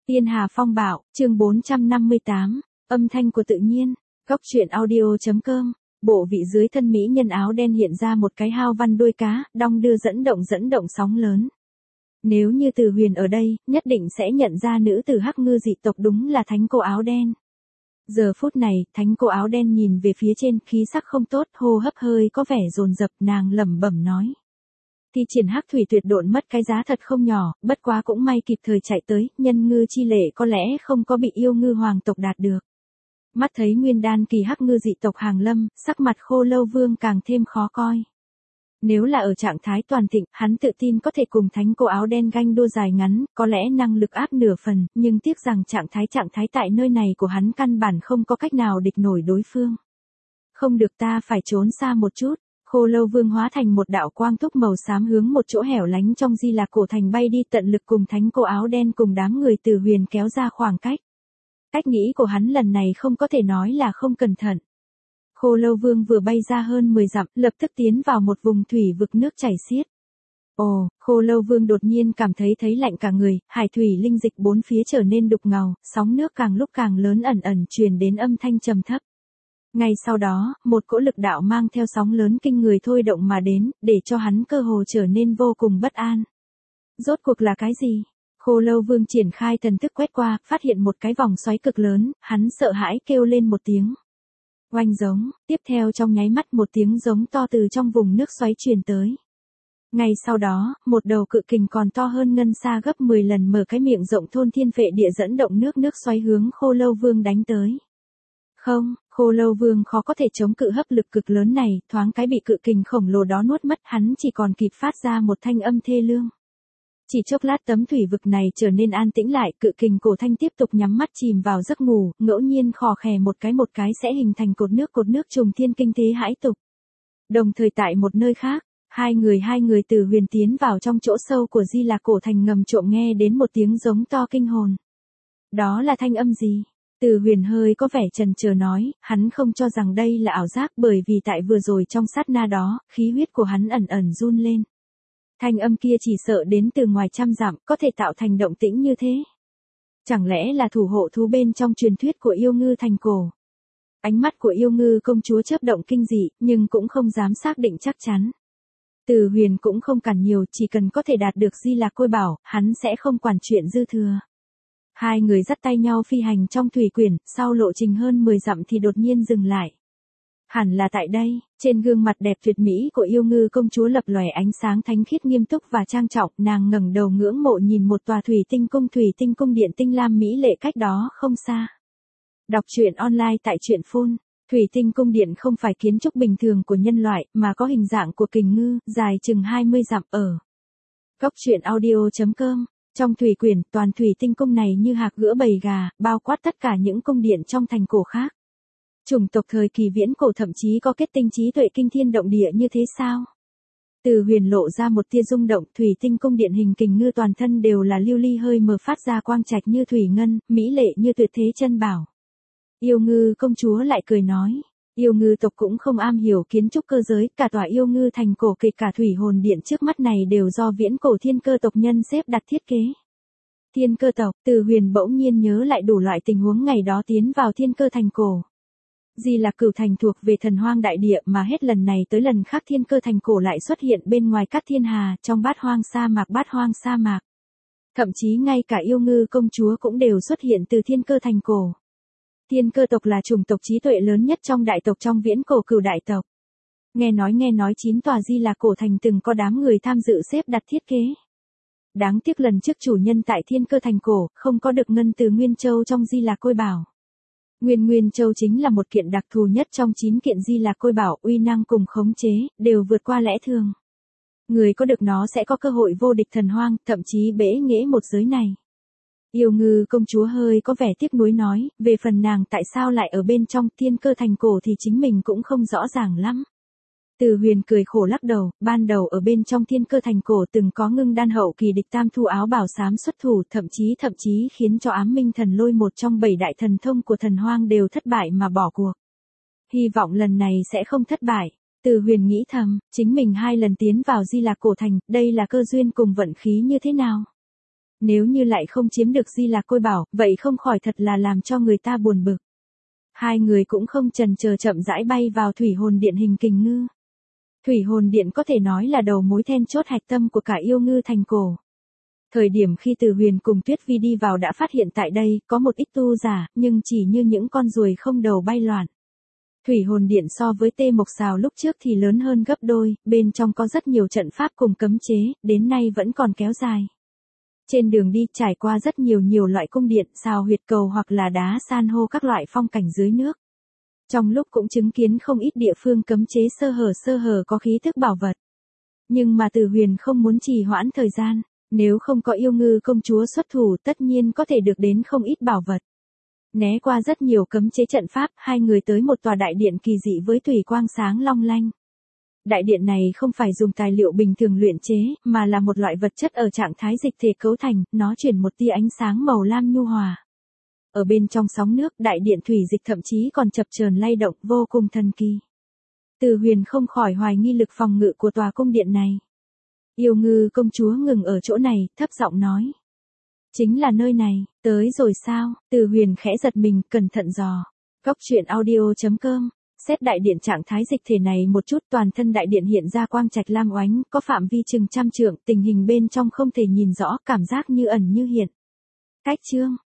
Tiên Hà Phong Bạo, chương 458, âm thanh của tự nhiên, góc truyện audio.com, bộ vị dưới thân mỹ nhân áo đen hiện ra một cái hao văn đuôi cá, đong đưa dẫn động sóng lớn. Nếu như Từ Huyền ở đây, nhất định sẽ nhận ra nữ tử Hắc Ngư dị tộc đúng là thánh cô áo đen. Giờ phút này, thánh cô áo đen nhìn về phía trên, khí sắc không tốt, hô hấp hơi có vẻ dồn dập, nàng lẩm bẩm nói. Thi triển Hắc Thủy Tuyệt Độn mất cái giá thật không nhỏ, bất quá cũng may kịp thời chạy tới, nhân ngư chi lệ có lẽ không có bị yêu ngư hoàng tộc đạt được. Mắt thấy nguyên đan kỳ Hắc Ngư dị tộc hàng lâm, sắc mặt Khô Lâu Vương càng thêm khó coi. Nếu là ở trạng thái toàn thịnh, hắn tự tin có thể cùng thánh cô áo đen ganh đua dài ngắn, có lẽ năng lực áp nửa phần, nhưng tiếc rằng trạng thái tại nơi này của hắn căn bản không có cách nào địch nổi đối phương. Không được, ta phải trốn xa một chút. Khô Lâu Vương hóa thành một đạo quang túc màu xám hướng một chỗ hẻo lánh trong Di Lạc Cổ Thành bay đi, tận lực cùng thánh cô áo đen cùng đám người Từ Huyền kéo ra khoảng cách. Cách nghĩ của hắn lần này không có thể nói là không cẩn thận. Khô Lâu Vương vừa bay ra hơn 10 dặm, lập tức tiến vào một vùng thủy vực nước chảy xiết. Ồ, Khô Lâu Vương đột nhiên cảm thấy lạnh cả người, hải thủy linh dịch bốn phía trở nên đục ngầu, sóng nước càng lúc càng lớn, ẩn truyền đến âm thanh trầm thấp. Ngay sau đó, một cỗ lực đạo mang theo sóng lớn kinh người thôi động mà đến, để cho hắn cơ hồ trở nên vô cùng bất an. Rốt cuộc là cái gì? Khô Lâu Vương triển khai thần thức quét qua, phát hiện một cái vòng xoáy cực lớn, hắn sợ hãi kêu lên một tiếng. Oanh giống, tiếp theo trong nháy mắt một tiếng giống to từ trong vùng nước xoáy truyền tới. Ngay sau đó, một đầu cự kình còn to hơn ngân xa gấp 10 lần mở cái miệng rộng thôn thiên phệ địa dẫn động nước xoáy hướng Khô Lâu Vương đánh tới. Không, Khô Lâu Vương khó có thể chống cự hấp lực cực lớn này, thoáng cái bị cự kình khổng lồ đó nuốt mất, hắn chỉ còn kịp phát ra một thanh âm thê lương. Chỉ chốc lát tấm thủy vực này trở nên an tĩnh lại, cự kình cổ thanh tiếp tục nhắm mắt chìm vào giấc ngủ, ngẫu nhiên khò khè một cái sẽ hình thành cột nước trùng thiên kinh thế hãi tục. Đồng thời tại một nơi khác, hai người Từ Huyền tiến vào trong chỗ sâu của Di Lạc Cổ Thành, ngầm trộm nghe đến một tiếng giống to kinh hồn. Đó là thanh âm gì? Từ Huyền hơi có vẻ chần chờ nói, hắn không cho rằng đây là ảo giác, bởi vì tại vừa rồi trong sát na đó, khí huyết của hắn ẩn run lên. Thanh âm kia chỉ sợ đến từ ngoài trăm dặm, có thể tạo thành động tĩnh như thế. Chẳng lẽ là thủ hộ thú bên trong truyền thuyết của yêu ngư thành cổ? Ánh mắt của yêu ngư công chúa chớp động kinh dị, nhưng cũng không dám xác định chắc chắn. Từ Huyền cũng không cản nhiều, chỉ cần có thể đạt được Di Lạc Côi Bảo, hắn sẽ không quản chuyện dư thừa. Hai người dắt tay nhau phi hành trong thủy quyển, sau lộ trình hơn 10 dặm thì đột nhiên dừng lại. Hẳn là tại đây, trên gương mặt đẹp tuyệt mỹ của yêu ngư công chúa lập lòe ánh sáng thánh khiết nghiêm túc và trang trọng, nàng ngẩng đầu ngưỡng mộ nhìn một tòa thủy tinh cung điện tinh lam mỹ lệ cách đó không xa. Đọc truyện online tại truyện phun. Thủy tinh cung điện không phải kiến trúc bình thường của nhân loại, mà có hình dạng của kình ngư, dài chừng 20 dặm ở. Góc truyện audio.com. Trong thủy quyển, toàn thủy tinh cung này như hạc gữa bầy gà, bao quát tất cả những cung điện trong thành cổ khác. Chủng tộc thời kỳ viễn cổ thậm chí có kết tinh trí tuệ kinh thiên động địa như thế sao? Từ Huyền lộ ra một tia rung động, thủy tinh cung điện hình kình ngư toàn thân đều là lưu ly hơi mờ phát ra quang trạch như thủy ngân, mỹ lệ như tuyệt thế chân bảo. Yêu ngư công chúa lại cười nói, yêu ngư tộc cũng không am hiểu kiến trúc cơ giới, cả tòa yêu ngư thành cổ kịch cả thủy hồn điện trước mắt này đều do viễn cổ thiên cơ tộc nhân xếp đặt thiết kế. Thiên cơ tộc, Từ Huyền bỗng nhiên nhớ lại đủ loại tình huống ngày đó tiến vào thiên cơ thành cổ. Di Lạc Cửu Thành thuộc về thần hoang đại địa, mà hết lần này tới lần khác thiên cơ thành cổ lại xuất hiện bên ngoài Cát Thiên Hà, trong bát hoang sa mạc. Thậm chí ngay cả yêu ngư công chúa cũng đều xuất hiện từ thiên cơ thành cổ. Thiên cơ tộc là chủng tộc trí tuệ lớn nhất trong đại tộc trong viễn cổ Cửu đại tộc. Nghe nói 9 tòa Di Lạc Cổ Thành từng có đám người tham dự xếp đặt thiết kế. Đáng tiếc lần trước chủ nhân tại thiên cơ thành cổ, không có được ngân từ Nguyên Châu trong Di Lạc Côi Bảo. Nguyên Châu chính là một kiện đặc thù nhất trong 9 kiện Di Lạc Côi Bảo, uy năng cùng khống chế, đều vượt qua lẽ thường. Người có được nó sẽ có cơ hội vô địch thần hoang, thậm chí bẽ nghễ một giới này. Yêu ngư công chúa hơi có vẻ tiếc nuối nói, về phần nàng tại sao lại ở bên trong thiên cơ thành cổ thì chính mình cũng không rõ ràng lắm. Từ Huyền cười khổ lắc đầu, ban đầu ở bên trong thiên cơ thành cổ từng có ngưng đan hậu kỳ địch tam thu áo bảo xám xuất thủ, thậm chí khiến cho Ám Minh Thần Lôi một trong 7 đại thần thông của thần hoang đều thất bại mà bỏ cuộc. Hy vọng lần này sẽ không thất bại. Từ Huyền nghĩ thầm, chính mình 2 lần tiến vào Di Lạc Cổ Thành, đây là cơ duyên cùng vận khí như thế nào? Nếu như lại không chiếm được Di Lạc Côi Bảo, vậy không khỏi thật là làm cho người ta buồn bực. Hai người cũng không chần chờ chậm rãi bay vào thủy hồn điện hình kình ngư. Thủy hồn điện có thể nói là đầu mối then chốt hạch tâm của cả yêu ngư thành cổ. Thời điểm khi Từ Huyền cùng Tuyết Vi đi vào đã phát hiện tại đây có một ít tu giả, nhưng chỉ như những con ruồi không đầu bay loạn. Thủy hồn điện so với Tê Mộc Sào lúc trước thì lớn hơn gấp đôi, bên trong có rất nhiều trận pháp cùng cấm chế, đến nay vẫn còn kéo dài. Trên đường đi trải qua rất nhiều loại cung điện, sào huyệt cầu hoặc là đá san hô các loại phong cảnh dưới nước. Trong lúc cũng chứng kiến không ít địa phương cấm chế sơ hở có khí thức bảo vật. Nhưng mà Từ Huyền không muốn trì hoãn thời gian, nếu không có yêu ngư công chúa xuất thủ tất nhiên có thể được đến không ít bảo vật. Né qua rất nhiều cấm chế trận pháp, hai người tới một tòa đại điện kỳ dị với thủy quang sáng long lanh. Đại điện này không phải dùng tài liệu bình thường luyện chế, mà là một loại vật chất ở trạng thái dịch thể cấu thành, nó chuyển một tia ánh sáng màu lam nhu hòa. Ở bên trong sóng nước, đại điện thủy dịch thậm chí còn chập chờn lay động, vô cùng thần kỳ. Từ Huyền không khỏi hoài nghi lực phòng ngự của tòa cung điện này. Yêu ngư công chúa ngừng ở chỗ này, thấp giọng nói. Chính là nơi này, tới rồi sao? Từ Huyền khẽ giật mình, cẩn thận dò. Góc truyện audio.com. Xét đại điện trạng thái dịch thể này một chút, toàn thân đại điện hiện ra quang trạch lam oánh, có phạm vi chừng 100 trượng, tình hình bên trong không thể nhìn rõ, cảm giác như ẩn như hiện. Cách chương